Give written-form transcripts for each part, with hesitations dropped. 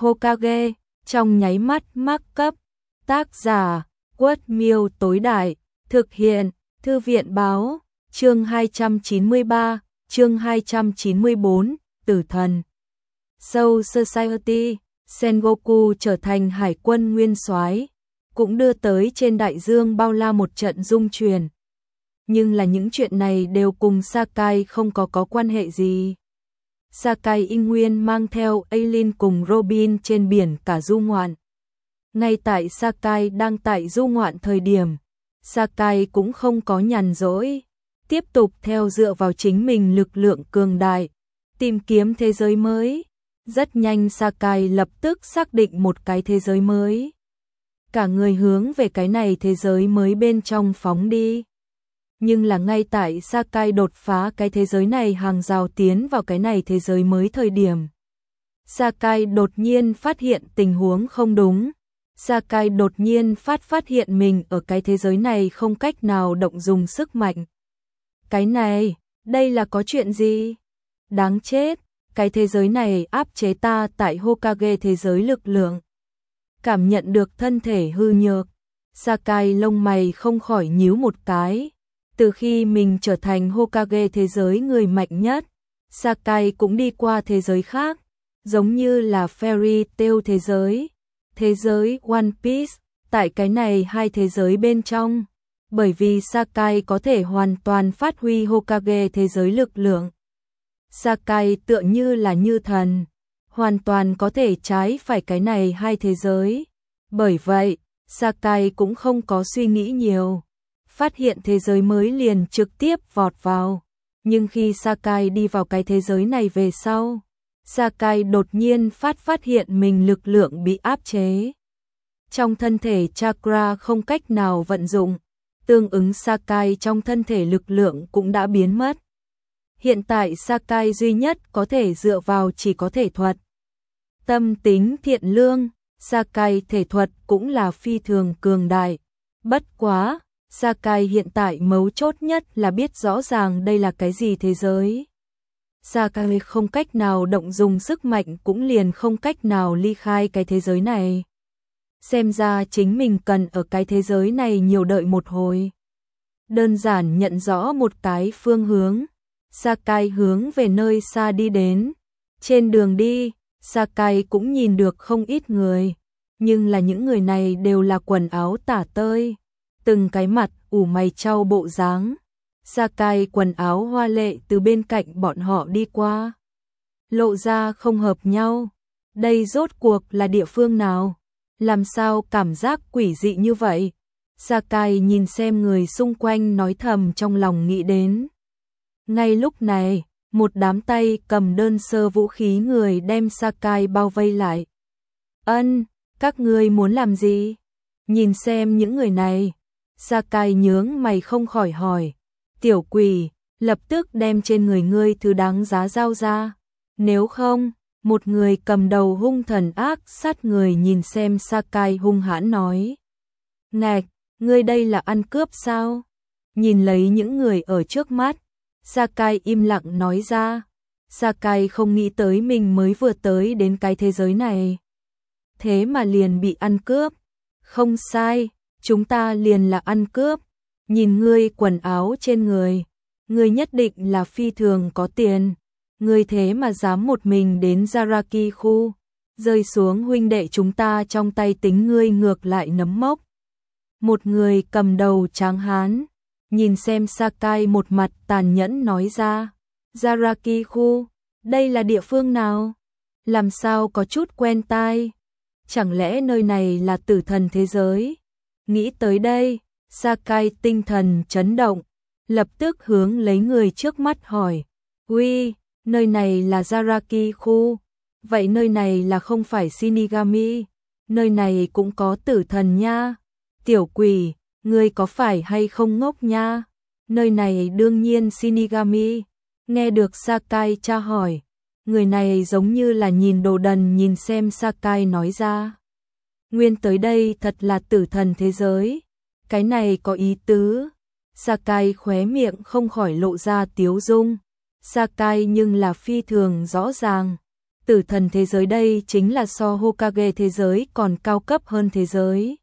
Hokage, trong nháy mắt mark cấp. Tác giả, Quất Miêu tối đại, thực hiện, Thư viện báo, chương 293, chương 294, Tử thần. Soul Society, Sengoku trở thành hải quân nguyên soái, cũng đưa tới trên đại dương bao la một trận rung chuyển. Nhưng là những chuyện này đều cùng Sakai không có quan hệ gì. Sakai y nguyên mang theo Aileen cùng Robin trên biển cả du ngoạn. Ngay tại Sakai đang tại du ngoạn thời điểm, Sakai cũng không có nhàn rỗi, tiếp tục theo dựa vào chính mình lực lượng cường đại, tìm kiếm thế giới mới. Rất nhanh Sakai lập tức xác định một cái thế giới mới. Cả người hướng về cái này thế giới mới bên trong phóng đi. Nhưng là ngay tại Sakai đột phá cái thế giới này hàng rào tiến vào cái này thế giới mới thời điểm, Sakai đột nhiên phát hiện tình huống không đúng. Sakai đột nhiên phát hiện mình ở cái thế giới này không cách nào động dùng sức mạnh. Cái này, đây là có chuyện gì? Đáng chết, cái thế giới này áp chế ta tại Hokage thế giới lực lượng. Cảm nhận được thân thể hư nhược, Sakai lông mày không khỏi nhíu một cái. Từ khi mình trở thành Hokage thế giới người mạnh nhất, Sakai cũng đi qua thế giới khác, giống như là Fairy Tail thế giới One Piece, tại cái này hai thế giới bên trong, bởi vì Sakai có thể hoàn toàn phát huy Hokage thế giới lực lượng. Sakai tựa như là như thần, hoàn toàn có thể trái phải cái này hai thế giới. Bởi vậy, Sakai cũng không có suy nghĩ nhiều, phát hiện thế giới mới liền trực tiếp vọt vào. Nhưng khi Sakai đi vào cái thế giới này về sau, Sakai đột nhiên phát hiện mình lực lượng bị áp chế. Trong thân thể chakra không cách nào vận dụng, tương ứng Sakai trong thân thể lực lượng cũng đã biến mất. Hiện tại Sakai duy nhất có thể dựa vào chỉ có thể thuật. Tâm tính thiện lương, Sakai thể thuật cũng là phi thường cường đại. Bất quá, Sakai hiện tại mấu chốt nhất là biết rõ ràng đây là cái gì thế giới. Sakai không cách nào động dùng sức mạnh cũng liền không cách nào ly khai cái thế giới này. Xem ra chính mình cần ở cái thế giới này nhiều đợi một hồi. Đơn giản nhận rõ một cái phương hướng, Sakai hướng về nơi xa đi đến. Trên đường đi, Sakai cũng nhìn được không ít người, nhưng là những người này đều là quần áo tả tơi, từng cái mặt ủ mày chau bộ dáng. Sakai quần áo hoa lệ từ bên cạnh bọn họ đi qua, lộ ra không hợp nhau. Đây rốt cuộc là địa phương nào? Làm sao cảm giác quỷ dị như vậy? Sakai nhìn xem người xung quanh nói thầm trong lòng nghĩ đến. Ngay lúc này, một đám tay cầm đơn sơ vũ khí người đem Sakai bao vây lại. Các ngươi muốn làm gì? Nhìn xem những người này, Sakai nhướng mày không khỏi hỏi. Tiểu quỷ, lập tức đem trên người ngươi thứ đáng giá giao ra. Nếu không, một người cầm đầu hung thần ác sát người nhìn xem Sakai hung hãn nói. Ngạch, ngươi đây là ăn cướp sao? Nhìn lấy những người ở trước mắt, Sakai im lặng nói ra. Sakai không nghĩ tới mình mới vừa tới đến cái thế giới này, thế mà liền bị ăn cướp. Không sai, chúng ta liền là ăn cướp. Nhìn ngươi quần áo trên người, ngươi nhất định là phi thường có tiền. Ngươi thế mà dám một mình đến Zaraki khu, rơi xuống huynh đệ chúng ta trong tay tính ngươi ngược lại nấm mốc. Một người cầm đầu tráng hán, nhìn xem Sakai một mặt tàn nhẫn nói ra. Zaraki khu, đây là địa phương nào? Làm sao có chút quen tai? Chẳng lẽ nơi này là tử thần thế giới? Nghĩ tới đây, Sakai tinh thần chấn động, lập tức hướng lấy người trước mắt hỏi. Uy, nơi này là Zaraki khu, vậy nơi này là không phải Shinigami, nơi này cũng có tử thần nha. Tiểu quỷ, ngươi có phải hay không ngốc nha? Nơi này đương nhiên Shinigami. Nghe được Sakai tra hỏi, người này giống như là nhìn đồ đần nhìn xem Sakai nói ra. Nguyên tới đây thật là tử thần thế giới. Cái này có ý tứ. Sakai khóe miệng không khỏi lộ ra tiếu dung. Sakai nhưng là phi thường rõ ràng. Tử thần thế giới đây chính là so Hokage thế giới còn cao cấp hơn thế giới.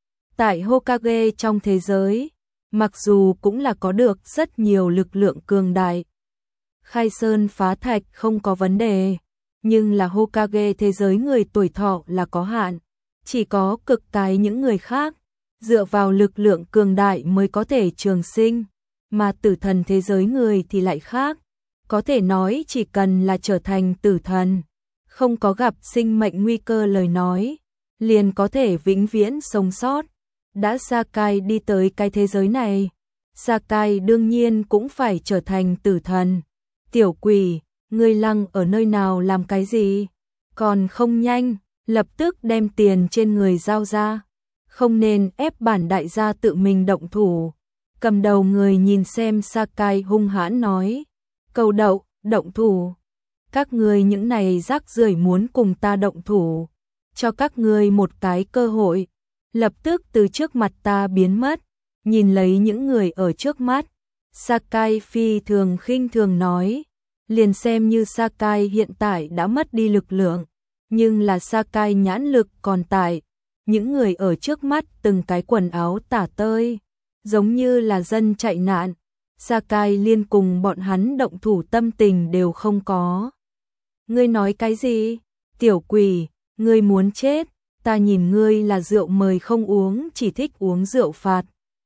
Tại Hokage trong thế giới, mặc dù cũng là có được rất nhiều lực lượng cường đại, khai sơn phá thạch không có vấn đề, nhưng là Hokage thế giới người tuổi thọ là có hạn, chỉ có cực cái những người khác, dựa vào lực lượng cường đại mới có thể trường sinh, mà tử thần thế giới người thì lại khác, có thể nói chỉ cần là trở thành tử thần, không có gặp sinh mệnh nguy cơ lời nói, liền có thể vĩnh viễn sống sót. Đã Sakai đi tới cái thế giới này, Sakai đương nhiên cũng phải trở thành tử thần. Tiểu quỷ, ngươi lăng ở nơi nào làm cái gì? Còn không nhanh, lập tức đem tiền trên người giao ra. Không nên ép bản đại gia tự mình động thủ. Cầm đầu người nhìn xem Sakai hung hãn nói. Cầu đậu, động thủ. Các ngươi những này rác rưởi muốn cùng ta động thủ. Cho các ngươi một cái cơ hội. Lập tức từ trước mặt ta biến mất. Nhìn lấy những người ở trước mắt. Sakai phi thường khinh thường nói. Liền xem như Sakai hiện tại đã mất đi lực lượng. Nhưng là Sakai nhãn lực còn tại. Những người ở trước mắt từng cái quần áo tả tơi. Giống như là dân chạy nạn. Sakai liên cùng bọn hắn động thủ tâm tình đều không có. Ngươi nói cái gì? Tiểu quỷ, ngươi muốn chết. Ta nhìn ngươi là rượu mời không uống, chỉ thích uống rượu phạt.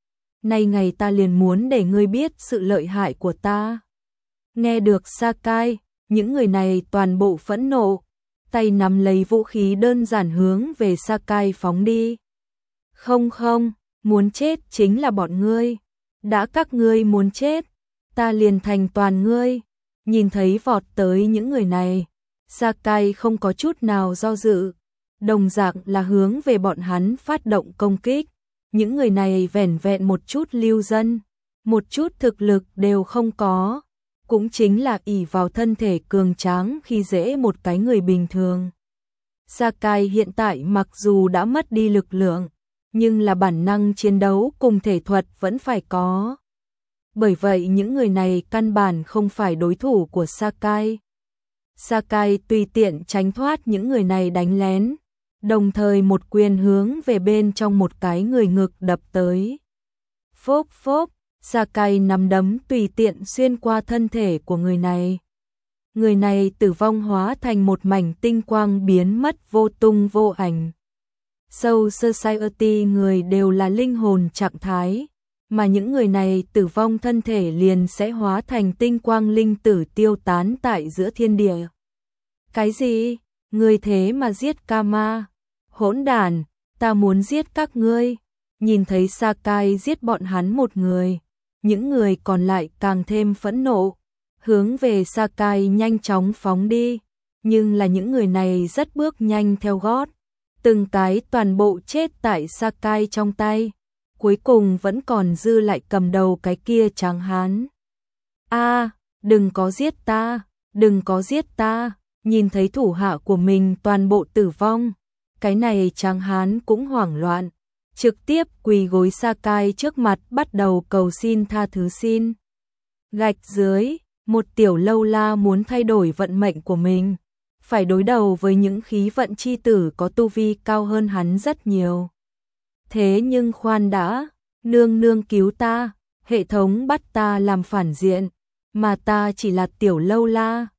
Nay ngày ta liền muốn để ngươi biết sự lợi hại của ta. Nghe được Sakai, những người này toàn bộ phẫn nộ, tay nắm lấy vũ khí đơn giản hướng về Sakai phóng đi. Không không, muốn chết chính là bọn ngươi. Đã các ngươi muốn chết, ta liền thành toàn ngươi. Nhìn thấy vọt tới những người này, Sakai không có chút nào do dự, đồng dạng là hướng về bọn hắn phát động công kích. Những người này vẻn vẹn một chút lưu dân, một chút thực lực đều không có, cũng chính là ỷ vào thân thể cường tráng khi dễ một cái người bình thường. Sakai hiện tại mặc dù đã mất đi lực lượng, nhưng là bản năng chiến đấu cùng thể thuật vẫn phải có. Bởi vậy những người này căn bản không phải đối thủ của Sakai. Sakai tùy tiện tránh thoát những người này đánh lén, đồng thời một quyền hướng về bên trong một cái người ngực đập tới. Phốp phốp, Sakai nắm đấm tùy tiện xuyên qua thân thể của người này. Người này tử vong hóa thành một mảnh tinh quang biến mất vô tung vô ảnh. Soul Society người đều là linh hồn trạng thái, mà những người này tử vong thân thể liền sẽ hóa thành tinh quang linh tử tiêu tán tại giữa thiên địa. Cái gì? Ngươi thế mà giết Kama? Hỗn đản, ta muốn giết các ngươi. Nhìn thấy Sakai giết bọn hắn một người, những người còn lại càng thêm phẫn nộ, hướng về Sakai nhanh chóng phóng đi, nhưng là những người này rất bước nhanh theo gót, từng cái toàn bộ chết tại Sakai trong tay, cuối cùng vẫn còn dư lại cầm đầu cái kia tráng hán. A, đừng có giết ta, đừng có giết ta. Nhìn thấy thủ hạ của mình toàn bộ tử vong, cái này tráng hán cũng hoảng loạn, trực tiếp quỳ gối Sakai trước mặt bắt đầu cầu xin tha thứ xin. Gạch dưới, một tiểu lâu la muốn thay đổi vận mệnh của mình, phải đối đầu với những khí vận chi tử có tu vi cao hơn hắn rất nhiều. Thế nhưng khoan đã, nương nương cứu ta, hệ thống bắt ta làm phản diện, mà ta chỉ là tiểu lâu la.